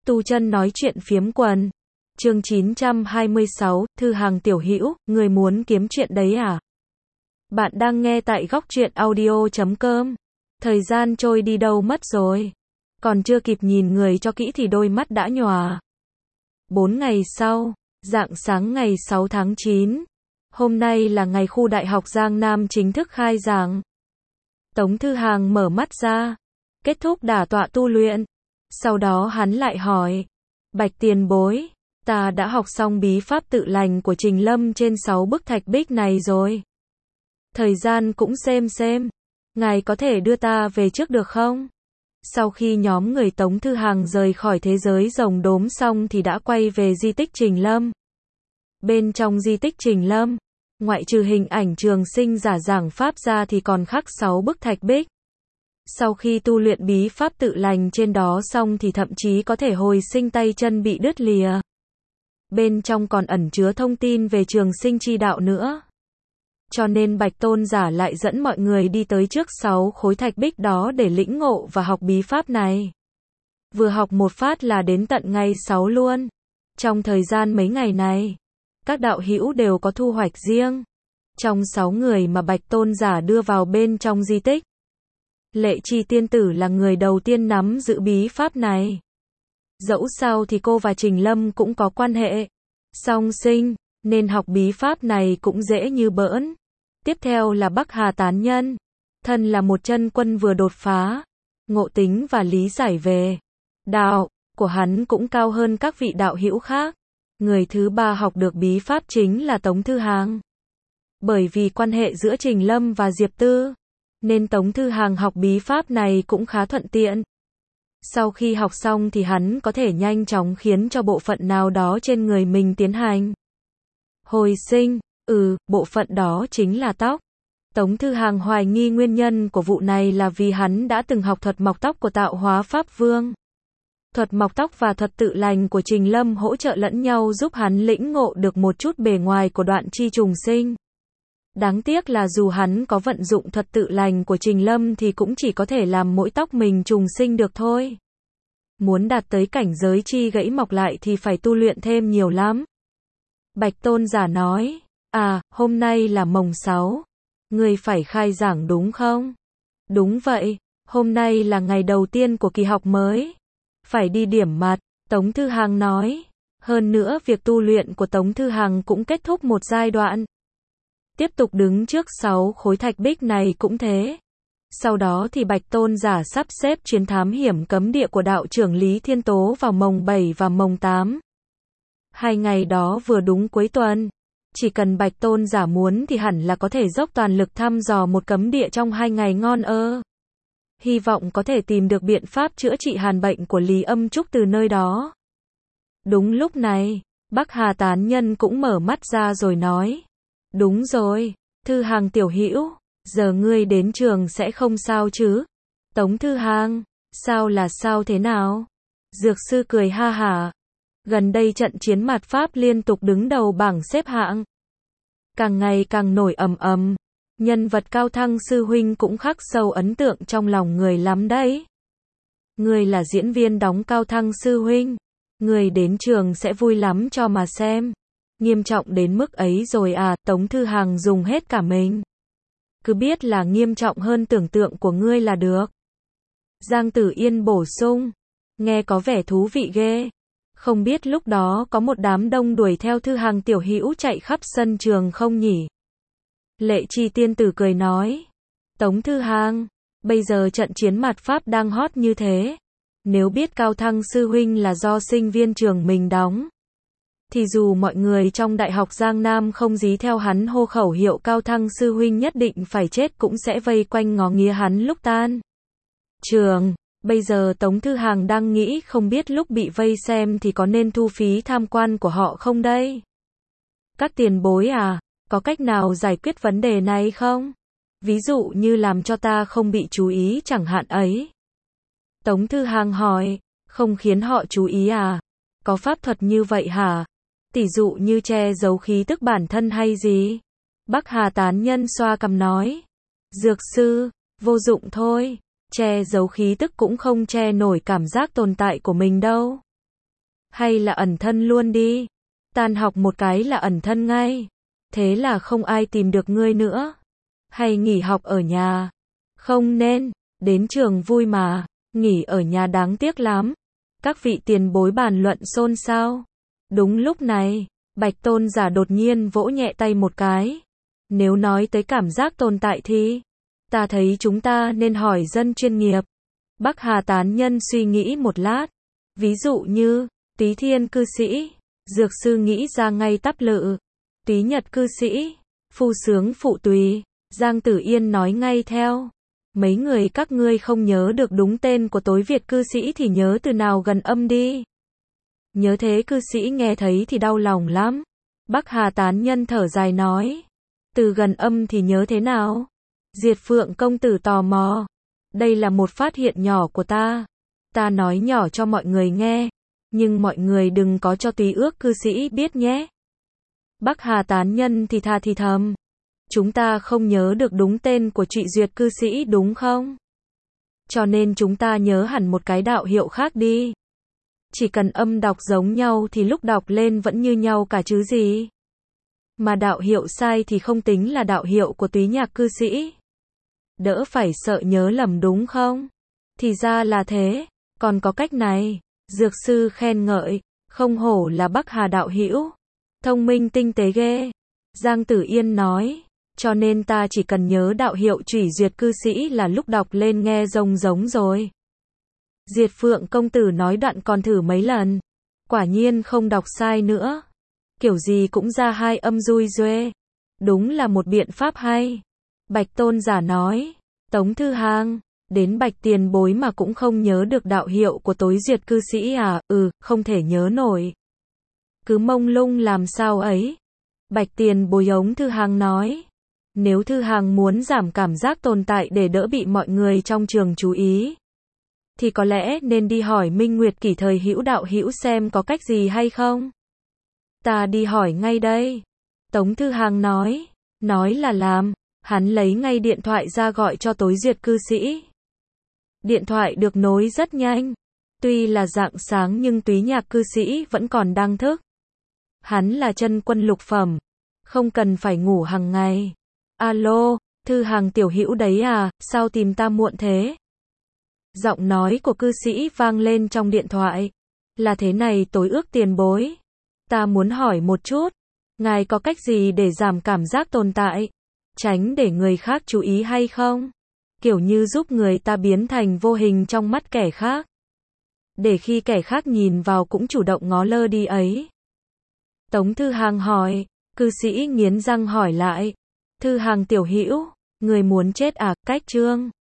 Tu chân nói chuyện phiếm quần. Chương 926, Thư Hàng tiểu hữu, người muốn kiếm chuyện đấy à? Bạn đang nghe tại góc truyện audio.com. Thời gian trôi đi đâu mất rồi? Còn chưa kịp nhìn người cho kỹ thì đôi mắt đã nhòa. 4 ngày sau, rạng sáng ngày 6 tháng 9. Hôm nay là ngày khu Đại học Giang Nam chính thức khai giảng. Tống Thư Hàng mở mắt ra, kết thúc đả tọa tu luyện. Sau đó hắn lại hỏi, Bạch tiền bối, ta đã học xong bí pháp tự lành của Trình Lâm trên 6 bức thạch bích này rồi. Thời gian cũng xem, ngài có thể đưa ta về trước được không? Sau khi nhóm người Tống Thư Hàng rời khỏi thế giới rồng đốm xong thì đã quay về di tích Trình Lâm. Bên trong di tích Trình Lâm, ngoại trừ hình ảnh trường sinh giả giảng pháp ra thì còn khắc 6 bức thạch bích. Sau khi tu luyện bí pháp tự lành trên đó xong thì thậm chí có thể hồi sinh tay chân bị đứt lìa. Bên trong còn ẩn chứa thông tin về trường sinh chi đạo nữa. Cho nên Bạch Tôn giả lại dẫn mọi người đi tới trước 6 khối thạch bích đó để lĩnh ngộ và học bí pháp này. Vừa học một phát là đến tận ngày 6 luôn. Trong thời gian mấy ngày này, các đạo hữu đều có thu hoạch riêng. Trong 6 người mà Bạch Tôn giả đưa vào bên trong di tích, Lệ Chi tiên tử là người đầu tiên nắm giữ bí pháp này. Dẫu sao thì cô và Trình Lâm cũng có quan hệ song sinh, nên học bí pháp này cũng dễ như bỡn. Tiếp theo là Bắc Hà Tán Nhân, thân là một chân quân vừa đột phá, ngộ tính và lý giải về đạo của hắn cũng cao hơn các vị đạo hữu khác. Người thứ ba học được bí pháp chính là Tống Thư Hàng. Bởi vì quan hệ giữa Trình Lâm và Diệp Tư, nên Tống Thư Hàng học bí pháp này cũng khá thuận tiện. Sau khi học xong thì hắn có thể nhanh chóng khiến cho bộ phận nào đó trên người mình tiến hành hồi sinh. Bộ phận đó chính là tóc. Tống Thư Hàng hoài nghi nguyên nhân của vụ này là vì hắn đã từng học thuật mọc tóc của Tạo Hóa Pháp Vương. Thuật mọc tóc và thuật tự lành của Trình Lâm hỗ trợ lẫn nhau giúp hắn lĩnh ngộ được một chút bề ngoài của đoạn chi trùng sinh. Đáng tiếc là dù hắn có vận dụng thuật tự lành của Trình Lâm thì cũng chỉ có thể làm mỗi tóc mình trùng sinh được thôi. Muốn đạt tới cảnh giới chi gãy mọc lại thì phải tu luyện thêm nhiều lắm. Bạch Tôn giả nói, hôm nay là mồng 6. Người phải khai giảng đúng không? Đúng vậy, hôm nay là ngày đầu tiên của kỳ học mới. Phải đi điểm mặt, Tống Thư Hàng nói. Hơn nữa việc tu luyện của Tống Thư Hàng cũng kết thúc một giai đoạn. Tiếp tục đứng trước 6 khối thạch bích này cũng thế. Sau đó thì Bạch Tôn giả sắp xếp chuyến thám hiểm cấm địa của đạo trưởng Lý Thiên Tố vào mồng 7 và mồng 8. 2 ngày đó vừa đúng cuối tuần. Chỉ cần Bạch Tôn giả muốn thì hẳn là có thể dốc toàn lực thăm dò một cấm địa trong 2 ngày ngon ơ. Hy vọng có thể tìm được biện pháp chữa trị hàn bệnh của Lý Âm Trúc từ nơi đó. Đúng lúc này, Bắc Hà Tán Nhân cũng mở mắt ra rồi nói. Đúng rồi, Thư Hàng tiểu hữu, giờ ngươi đến trường sẽ không sao chứ? Tống Thư Hàng, sao là sao thế nào? Dược sư cười ha hả. Gần đây trận chiến mạt Pháp liên tục đứng đầu bảng xếp hạng. Càng ngày càng nổi ầm. Nhân vật Cao Thăng sư huynh cũng khắc sâu ấn tượng trong lòng người lắm đấy. Người là diễn viên đóng Cao Thăng sư huynh. Người đến trường sẽ vui lắm cho mà xem. Nghiêm trọng đến mức ấy rồi à? Tống Thư Hàng dùng hết cả mình. Cứ biết là nghiêm trọng hơn tưởng tượng của ngươi là được. Giang Tử Yên bổ sung. Nghe có vẻ thú vị ghê. Không biết lúc đó có một đám đông đuổi theo Thư Hàng tiểu hữu chạy khắp sân trường không nhỉ? Lệ Chi tiên tử cười nói. Tống Thư Hàng, bây giờ trận chiến mạt Pháp đang hot như thế. Nếu biết Cao Thăng sư huynh là do sinh viên trường mình đóng, thì dù mọi người trong Đại học Giang Nam không dí theo hắn hô khẩu hiệu Cao Thăng sư huynh nhất định phải chết cũng sẽ vây quanh ngó nghía hắn lúc tan trường. Bây giờ Tống Thư Hàng đang nghĩ không biết lúc bị vây xem thì có nên thu phí tham quan của họ không đây? Các tiền bối à, có cách nào giải quyết vấn đề này không? Ví dụ như làm cho ta không bị chú ý chẳng hạn ấy. Tống Thư Hàng hỏi, không khiến họ chú ý à? Có pháp thuật như vậy hả? Tỷ dụ như che giấu khí tức bản thân hay gì? Bắc Hà Tán Nhân xoa cằm nói. Dược sư, vô dụng thôi. Che giấu khí tức cũng không che nổi cảm giác tồn tại của mình đâu. Hay là ẩn thân luôn đi. Tan học một cái là ẩn thân ngay. Thế là không ai tìm được ngươi nữa. Hay nghỉ học ở nhà. Không nên, đến trường vui mà, nghỉ ở nhà đáng tiếc lắm. Các vị tiền bối bàn luận xôn xao. Đúng lúc này, Bạch Tôn giả đột nhiên vỗ nhẹ tay một cái. Nếu nói tới cảm giác tồn tại thì, ta thấy chúng ta nên hỏi dân chuyên nghiệp. Bắc Hà tán nhân suy nghĩ một lát. Ví dụ như, Túy Thiên cư sĩ, Dược sư nghĩ ra ngay Tắp Lự. Túy Nhật cư sĩ, Phu Sướng Phụ Tùy, Giang Tử Yên nói ngay theo. Mấy người các ngươi không nhớ được đúng tên của Tối Việt cư sĩ thì nhớ từ nào gần âm đi. Nhớ thế cư sĩ nghe thấy thì đau lòng lắm. Bắc Hà tán nhân thở dài nói. Từ gần âm thì nhớ thế nào? Diệt Phượng công tử tò mò. Đây là một phát hiện nhỏ của ta. Ta nói nhỏ cho mọi người nghe. Nhưng mọi người đừng có cho Túy Ước cư sĩ biết nhé. Bắc Hà tán nhân thì tha thì thầm. Chúng ta không nhớ được đúng tên của Trụy Duyệt cư sĩ đúng không? Cho nên chúng ta nhớ hẳn một cái đạo hiệu khác đi. Chỉ cần âm đọc giống nhau thì lúc đọc lên vẫn như nhau cả chứ gì. Mà đạo hiệu sai thì không tính là đạo hiệu của Túy Nhạc cư sĩ. Đỡ phải sợ nhớ lầm đúng không? Thì ra là thế, còn có cách này. Dược sư khen ngợi, không hổ là Bắc Hà đạo hữu. Thông minh tinh tế ghê. Giang Tử Yên nói, cho nên ta chỉ cần nhớ đạo hiệu Trủy Duyệt cư sĩ là lúc đọc lên nghe giống rồi. Diệt Phượng công tử nói đoạn còn thử mấy lần. Quả nhiên không đọc sai nữa. Kiểu gì cũng ra hai âm dui duê. Đúng là một biện pháp hay. Bạch Tôn giả nói, Tống Thư Hàng, đến Bạch tiền bối mà cũng không nhớ được đạo hiệu của Tối Duyệt cư sĩ à? Không thể nhớ nổi. Cứ mông lung làm sao ấy. Bạch tiền bối ống Thư Hàng nói. Nếu Thư Hàng muốn giảm cảm giác tồn tại để đỡ bị mọi người trong trường chú ý, thì có lẽ nên đi hỏi Minh Nguyệt Kỷ thời hữu đạo hữu xem có cách gì hay không. Ta đi hỏi ngay đây. Tống Thư Hàng nói là làm. Hắn lấy ngay điện thoại ra gọi cho Tối Duyệt cư sĩ. Điện thoại được nối rất nhanh. Tuy là rạng sáng nhưng Túy Nhạc cư sĩ vẫn còn đang thức. Hắn là chân quân lục phẩm, không cần phải ngủ hàng ngày. Alo, Thư Hàng tiểu hữu đấy à, sao tìm ta muộn thế? Giọng nói của cư sĩ vang lên trong điện thoại. Là thế này Tối Ước tiền bối. Ta muốn hỏi một chút. Ngài có cách gì để giảm cảm giác tồn tại? Tránh để người khác chú ý hay không? Kiểu như giúp người ta biến thành vô hình trong mắt kẻ khác. Để khi kẻ khác nhìn vào cũng chủ động ngó lơ đi ấy. Tống Thư Hàng hỏi. Cư sĩ nghiến răng hỏi lại. Thư Hàng tiểu hữu, người muốn chết à? Cách chương